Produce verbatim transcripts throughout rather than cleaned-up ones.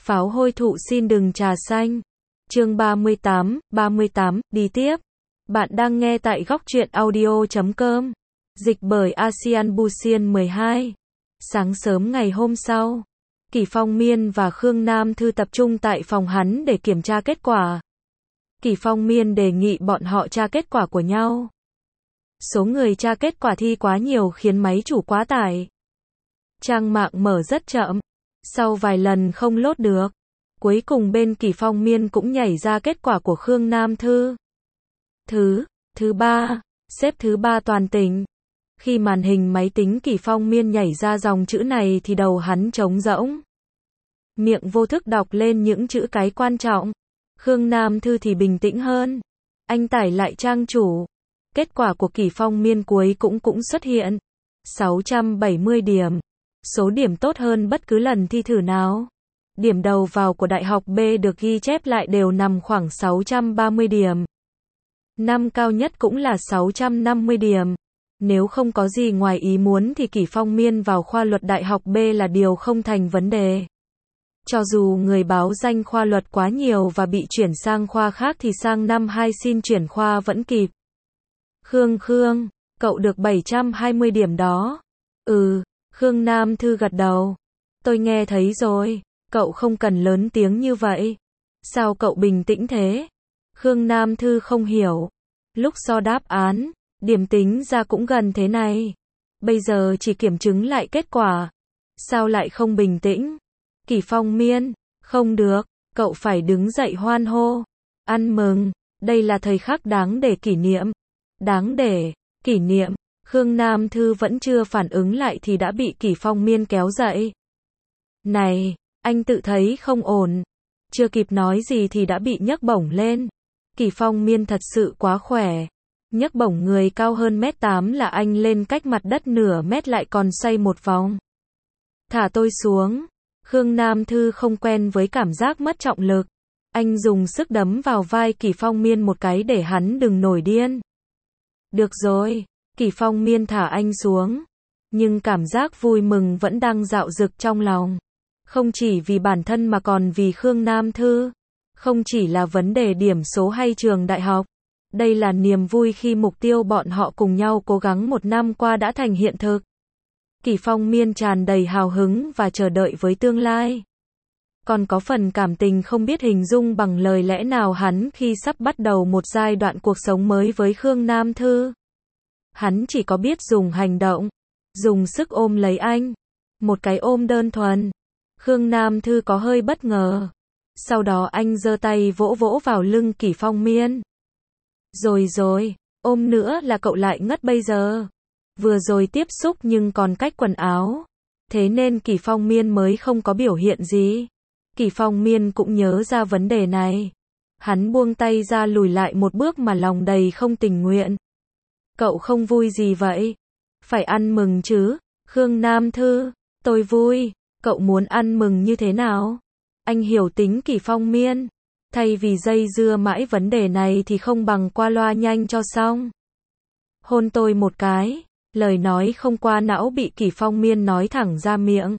Pháo hôi thụ xin đừng trà xanh. Chương ba mươi tám, ba mươi tám, đi tiếp. Bạn đang nghe tại góc truyện audio chấm com. Dịch bởi Asian Busian mười hai. Sáng sớm ngày hôm sau, Kỷ Phong Miên và Khương Nam Thư tập trung tại phòng hắn để kiểm tra kết quả. Kỷ Phong Miên đề nghị bọn họ tra kết quả của nhau. Số người tra kết quả thi quá nhiều khiến máy chủ quá tải. Trang mạng mở rất chậm. Sau vài lần không lốt được, cuối cùng bên Kỷ Phong Miên cũng nhảy ra kết quả của Khương Nam Thư. Thứ, thứ ba, xếp thứ ba toàn tỉnh. Khi màn hình máy tính Kỷ Phong Miên nhảy ra dòng chữ này thì đầu hắn trống rỗng. Miệng vô thức đọc lên những chữ cái quan trọng. Khương Nam Thư thì bình tĩnh hơn. Anh tải lại trang chủ. Kết quả của Kỷ Phong Miên cuối cũng cũng xuất hiện. sáu trăm bảy mươi điểm. Số điểm tốt hơn bất cứ lần thi thử nào. Điểm đầu vào của Đại học B được ghi chép lại đều nằm khoảng sáu trăm ba mươi điểm. Năm cao nhất cũng là sáu trăm năm mươi điểm. Nếu không có gì ngoài ý muốn thì Kỷ Phong Miên vào khoa luật Đại học B là điều không thành vấn đề. Cho dù người báo danh khoa luật quá nhiều và bị chuyển sang khoa khác thì sang năm hai xin chuyển khoa vẫn kịp. Khương Khương, cậu được bảy trăm hai mươi điểm đó. Ừ, Khương Nam Thư gật đầu. Tôi nghe thấy rồi, cậu không cần lớn tiếng như vậy. Sao cậu bình tĩnh thế? Khương Nam Thư không hiểu. Lúc so đáp án, điểm tính ra cũng gần thế này. Bây giờ chỉ kiểm chứng lại kết quả. Sao lại không bình tĩnh? Kỷ Phong Miên, không được, cậu phải đứng dậy hoan hô. Ăn mừng, đây là thời khắc đáng để kỷ niệm. Đáng để kỷ niệm. Khương Nam Thư vẫn chưa phản ứng lại thì đã bị Kỷ Phong Miên kéo dậy. Này, anh tự thấy không ổn. Chưa kịp nói gì thì đã bị nhấc bổng lên. Kỷ Phong Miên thật sự quá khỏe. Nhấc bổng người cao hơn mét tám là anh lên cách mặt đất nửa mét lại còn xoay một vòng. Thả tôi xuống. Khương Nam Thư không quen với cảm giác mất trọng lực. Anh dùng sức đấm vào vai Kỷ Phong Miên một cái để hắn đừng nổi điên. Được rồi. Kỷ Phong Miên thả anh xuống. Nhưng cảm giác vui mừng vẫn đang dạo dực trong lòng. Không chỉ vì bản thân mà còn vì Khương Nam Thư. Không chỉ là vấn đề điểm số hay trường đại học. Đây là niềm vui khi mục tiêu bọn họ cùng nhau cố gắng một năm qua đã thành hiện thực. Kỷ Phong Miên tràn đầy hào hứng và chờ đợi với tương lai. Còn có phần cảm tình không biết hình dung bằng lời lẽ nào hắn khi sắp bắt đầu một giai đoạn cuộc sống mới với Khương Nam Thư. Hắn chỉ có biết dùng hành động, dùng sức ôm lấy anh. Một cái ôm đơn thuần. Khương Nam Thư có hơi bất ngờ. Sau đó anh giơ tay vỗ vỗ vào lưng Kỷ Phong Miên. Rồi rồi, ôm nữa là cậu lại ngất bây giờ. Vừa rồi tiếp xúc nhưng còn cách quần áo. Thế nên Kỷ Phong Miên mới không có biểu hiện gì. Kỷ Phong Miên cũng nhớ ra vấn đề này. Hắn buông tay ra lùi lại một bước mà lòng đầy không tình nguyện. Cậu không vui gì vậy? Phải ăn mừng chứ. Khương Nam Thư, tôi vui. Cậu muốn ăn mừng như thế nào? Anh hiểu tính Kỷ Phong Miên. Thay vì dây dưa mãi vấn đề này thì không bằng qua loa nhanh cho xong. Hôn tôi một cái. Lời nói không qua não bị Kỷ Phong Miên nói thẳng ra miệng.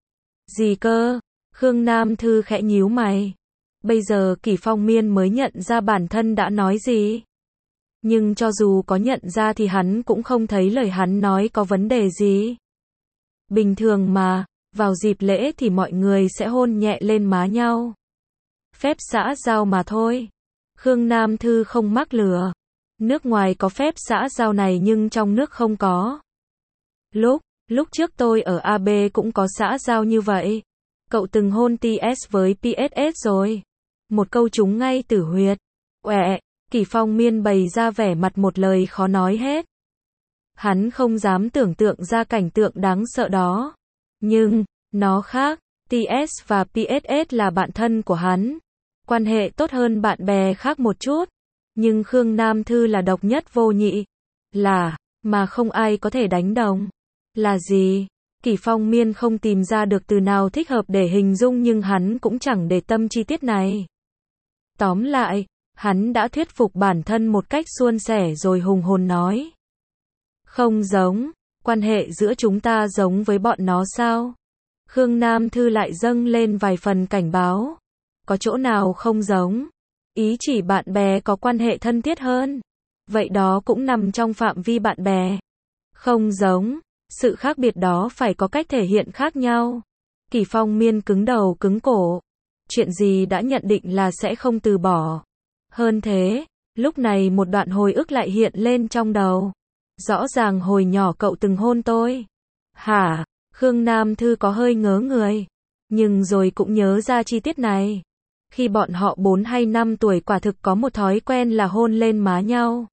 Gì cơ? Khương Nam Thư khẽ nhíu mày. Bây giờ Kỷ Phong Miên mới nhận ra bản thân đã nói gì. Nhưng cho dù có nhận ra thì hắn cũng không thấy lời hắn nói có vấn đề gì. Bình thường mà, vào dịp lễ thì mọi người sẽ hôn nhẹ lên má nhau. Phép xã giao mà thôi. Khương Nam Thư không mắc lừa. Nước ngoài có phép xã giao này nhưng trong nước không có. Lúc, lúc trước tôi ở a bê cũng có xã giao như vậy. Cậu từng hôn tê ét với pê ét ét rồi. Một câu trúng ngay tử huyệt. Quẹ, Kỷ Phong Miên bày ra vẻ mặt một lời khó nói hết. Hắn không dám tưởng tượng ra cảnh tượng đáng sợ đó. Nhưng, nó khác, tê ét và pê ét ét là bạn thân của hắn. Quan hệ tốt hơn bạn bè khác một chút. Nhưng Khương Nam Thư là độc nhất vô nhị. Là, mà không ai có thể đánh đồng. Là gì? Kỷ Phong Miên không tìm ra được từ nào thích hợp để hình dung nhưng hắn cũng chẳng để tâm chi tiết này. Tóm lại, hắn đã thuyết phục bản thân một cách suôn sẻ rồi hùng hồn nói. Không giống, quan hệ giữa chúng ta giống với bọn nó sao? Khương Nam Thư lại dâng lên vài phần cảnh báo. Có chỗ nào không giống? Ý chỉ bạn bè có quan hệ thân thiết hơn. Vậy đó cũng nằm trong phạm vi bạn bè. Không giống. Sự khác biệt đó phải có cách thể hiện khác nhau. Kỷ Phong Miên cứng đầu cứng cổ. Chuyện gì đã nhận định là sẽ không từ bỏ. Hơn thế, lúc này một đoạn hồi ức lại hiện lên trong đầu. Rõ ràng hồi nhỏ cậu từng hôn tôi. Hả? Khương Nam Thư có hơi ngớ người. Nhưng rồi cũng nhớ ra chi tiết này. Khi bọn họ bốn hay năm tuổi quả thực có một thói quen là hôn lên má nhau.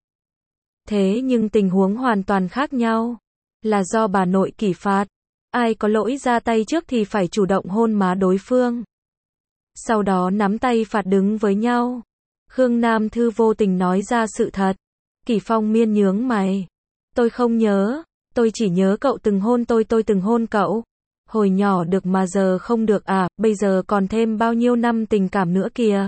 Thế nhưng tình huống hoàn toàn khác nhau. Là do bà nội kỷ phạt. Ai có lỗi ra tay trước thì phải chủ động hôn má đối phương. Sau đó nắm tay phạt đứng với nhau. Khương Nam Thư vô tình nói ra sự thật. Kỷ Phong Miên nhướng mày. Tôi không nhớ. Tôi chỉ nhớ cậu từng hôn tôi, tôi từng hôn cậu. Hồi nhỏ được mà giờ không được à, bây giờ còn thêm bao nhiêu năm tình cảm nữa kìa.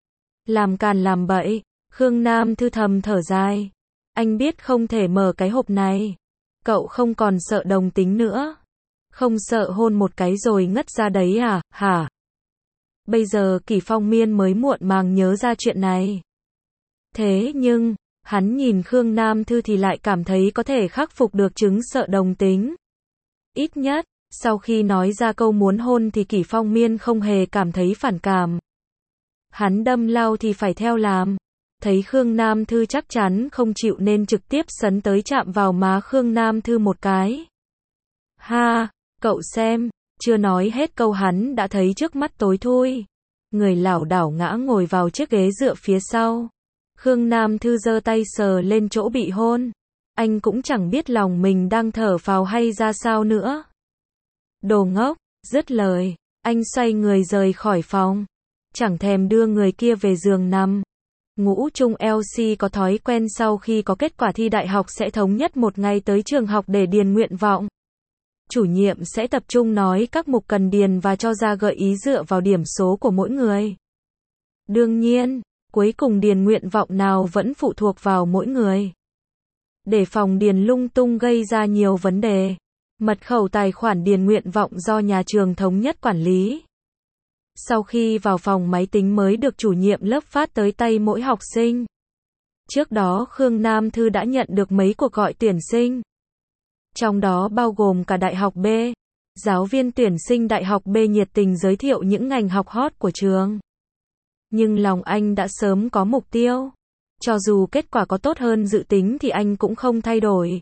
Làm càn làm bậy. Khương Nam Thư thầm thở dài. Anh biết không thể mở cái hộp này. Cậu không còn sợ đồng tính nữa. Không sợ hôn một cái rồi ngất ra đấy à, hả? Bây giờ Kỷ Phong Miên mới muộn màng nhớ ra chuyện này. Thế nhưng, hắn nhìn Khương Nam Thư thì lại cảm thấy có thể khắc phục được chứng sợ đồng tính. Ít nhất, sau khi nói ra câu muốn hôn thì Kỷ Phong Miên không hề cảm thấy phản cảm. Hắn đâm lao thì phải theo làm. Thấy Khương Nam Thư chắc chắn không chịu nên trực tiếp sấn tới chạm vào má Khương Nam Thư một cái. Ha, cậu xem, chưa nói hết câu hắn đã thấy trước mắt tối thui. Người lảo đảo ngã ngồi vào chiếc ghế dựa phía sau. Khương Nam Thư giơ tay sờ lên chỗ bị hôn. Anh cũng chẳng biết lòng mình đang thở phào hay ra sao nữa. Đồ ngốc, dứt lời, anh xoay người rời khỏi phòng. Chẳng thèm đưa người kia về giường nằm. Ngũ trung lờ xê có thói quen sau khi có kết quả thi đại học sẽ thống nhất một ngày tới trường học để điền nguyện vọng. Chủ nhiệm sẽ tập trung nói các mục cần điền và cho ra gợi ý dựa vào điểm số của mỗi người. Đương nhiên, cuối cùng điền nguyện vọng nào vẫn phụ thuộc vào mỗi người. Để phòng điền lung tung gây ra nhiều vấn đề. Mật khẩu tài khoản điền nguyện vọng do nhà trường thống nhất quản lý. Sau khi vào phòng máy tính mới được chủ nhiệm lớp phát tới tay mỗi học sinh. Trước đó Khương Nam Thư đã nhận được mấy cuộc gọi tuyển sinh. Trong đó bao gồm cả Đại học B. Giáo viên tuyển sinh Đại học B nhiệt tình giới thiệu những ngành học hot của trường. Nhưng lòng anh đã sớm có mục tiêu. Cho dù kết quả có tốt hơn dự tính thì anh cũng không thay đổi.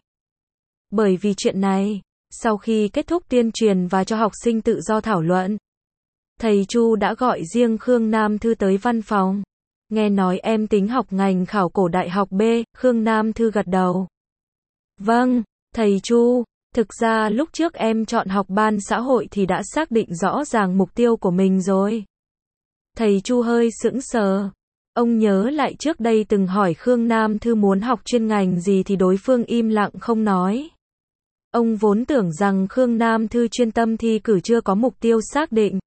Bởi vì chuyện này, sau khi kết thúc tuyên truyền và cho học sinh tự do thảo luận, thầy Chu đã gọi riêng Khương Nam Thư tới văn phòng. Nghe nói em tính học ngành khảo cổ Đại học B, Khương Nam Thư gật đầu. Vâng, thầy Chu, thực ra lúc trước em chọn học ban xã hội thì đã xác định rõ ràng mục tiêu của mình rồi. Thầy Chu hơi sững sờ. Ông nhớ lại trước đây từng hỏi Khương Nam Thư muốn học chuyên ngành gì thì đối phương im lặng không nói. Ông vốn tưởng rằng Khương Nam Thư chuyên tâm thi cử chưa có mục tiêu xác định.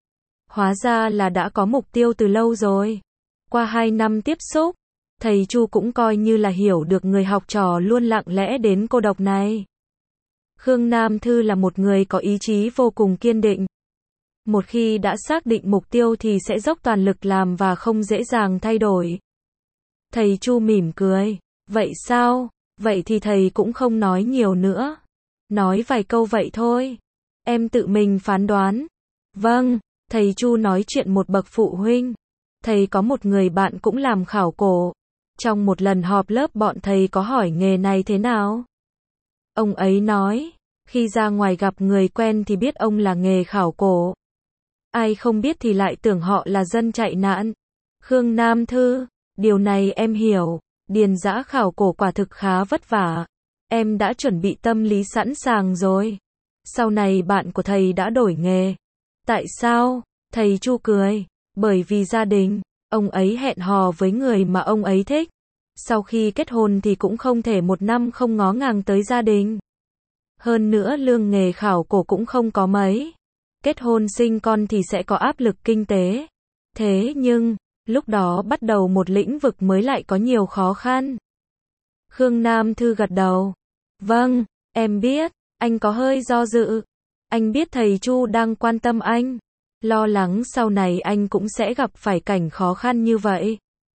Hóa ra là đã có mục tiêu từ lâu rồi. Qua hai năm tiếp xúc, thầy Chu cũng coi như là hiểu được người học trò luôn lặng lẽ đến cô độc này. Khương Nam Thư là một người có ý chí vô cùng kiên định. Một khi đã xác định mục tiêu thì sẽ dốc toàn lực làm và không dễ dàng thay đổi. Thầy Chu mỉm cười. Vậy sao? Vậy thì thầy cũng không nói nhiều nữa. Nói vài câu vậy thôi. Em tự mình phán đoán. Vâng, thầy Chu nói chuyện một bậc phụ huynh. Thầy có một người bạn cũng làm khảo cổ. Trong một lần họp lớp bọn thầy có hỏi nghề này thế nào. Ông ấy nói, khi ra ngoài gặp người quen thì biết ông là nghề khảo cổ. Ai không biết thì lại tưởng họ là dân chạy nạn. Khương Nam Thư, điều này em hiểu, điền dã khảo cổ quả thực khá vất vả. Em đã chuẩn bị tâm lý sẵn sàng rồi. Sau này bạn của thầy đã đổi nghề. Tại sao? Thầy Chu cười. Bởi vì gia đình, ông ấy hẹn hò với người mà ông ấy thích. Sau khi kết hôn thì cũng không thể một năm không ngó ngàng tới gia đình. Hơn nữa lương nghề khảo cổ cũng không có mấy. Kết hôn sinh con thì sẽ có áp lực kinh tế. Thế nhưng, lúc đó bắt đầu một lĩnh vực mới lại có nhiều khó khăn. Khương Nam Thư gật đầu. Vâng, em biết, anh có hơi do dự. Anh biết thầy Chu đang quan tâm anh, lo lắng sau này anh cũng sẽ gặp phải cảnh khó khăn như vậy.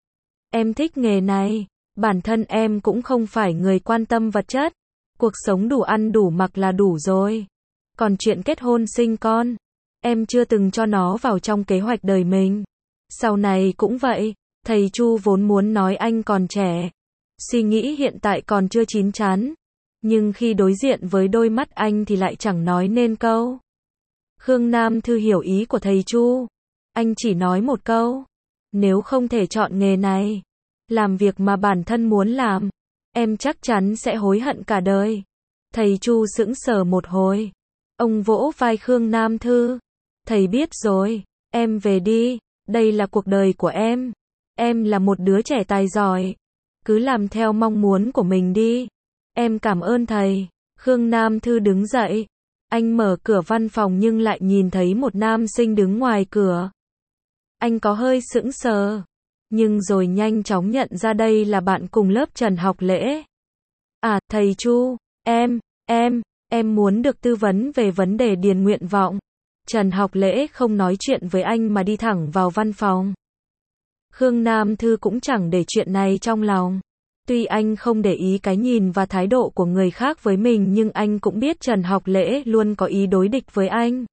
Em thích nghề này, bản thân em cũng không phải người quan tâm vật chất, cuộc sống đủ ăn đủ mặc là đủ rồi. Còn chuyện kết hôn sinh con, em chưa từng cho nó vào trong kế hoạch đời mình. Sau này cũng vậy, thầy Chu vốn muốn nói anh còn trẻ, suy nghĩ hiện tại còn chưa chín chắn, nhưng khi đối diện với đôi mắt anh thì lại chẳng nói nên câu. Khương Nam Thư hiểu ý của thầy Chu, anh chỉ nói một câu, nếu không thể chọn nghề này, làm việc mà bản thân muốn làm, em chắc chắn sẽ hối hận cả đời. Thầy Chu sững sờ một hồi, ông vỗ vai Khương Nam Thư, thầy biết rồi, em về đi, đây là cuộc đời của em, em là một đứa trẻ tài giỏi, cứ làm theo mong muốn của mình đi, em cảm ơn thầy. Khương Nam Thư đứng dậy, anh mở cửa văn phòng nhưng lại nhìn thấy một nam sinh đứng ngoài cửa. Anh có hơi sững sờ, nhưng rồi nhanh chóng nhận ra đây là bạn cùng lớp Trần Học Lễ. À, thầy Chu, em, em, em muốn được tư vấn về vấn đề điền nguyện vọng. Trần Học Lễ không nói chuyện với anh mà đi thẳng vào văn phòng. Khương Nam Thư cũng chẳng để chuyện này trong lòng. Tuy anh không để ý cái nhìn và thái độ của người khác với mình nhưng anh cũng biết Trần Học Lễ luôn có ý đối địch với anh.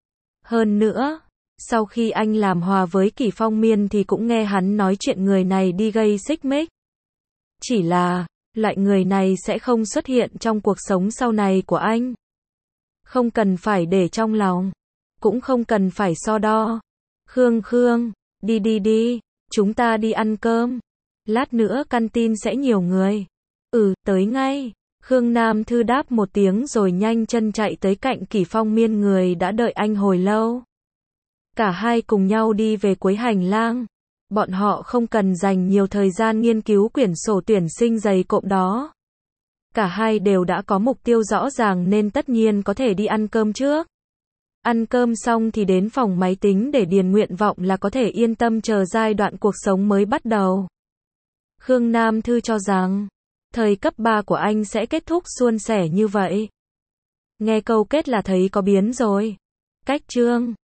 Hơn nữa, sau khi anh làm hòa với Kỷ Phong Miên thì cũng nghe hắn nói chuyện người này đi gây xích mích. Chỉ là, loại người này sẽ không xuất hiện trong cuộc sống sau này của anh. Không cần phải để trong lòng, cũng không cần phải so đo. Khương Khương, đi đi đi, chúng ta đi ăn cơm. Lát nữa căn tin sẽ nhiều người. Ừ, tới ngay. Khương Nam Thư đáp một tiếng rồi nhanh chân chạy tới cạnh Kỷ Phong Miên người đã đợi anh hồi lâu. Cả hai cùng nhau đi về cuối hành lang. Bọn họ không cần dành nhiều thời gian nghiên cứu quyển sổ tuyển sinh dày cộm đó. Cả hai đều đã có mục tiêu rõ ràng nên tất nhiên có thể đi ăn cơm trước. Ăn cơm xong thì đến phòng máy tính để điền nguyện vọng là có thể yên tâm chờ giai đoạn cuộc sống mới bắt đầu. Khương Nam Thư cho rằng, thời cấp ba của anh sẽ kết thúc suôn sẻ như vậy. Nghe câu kết là thấy có biến rồi. Cách chương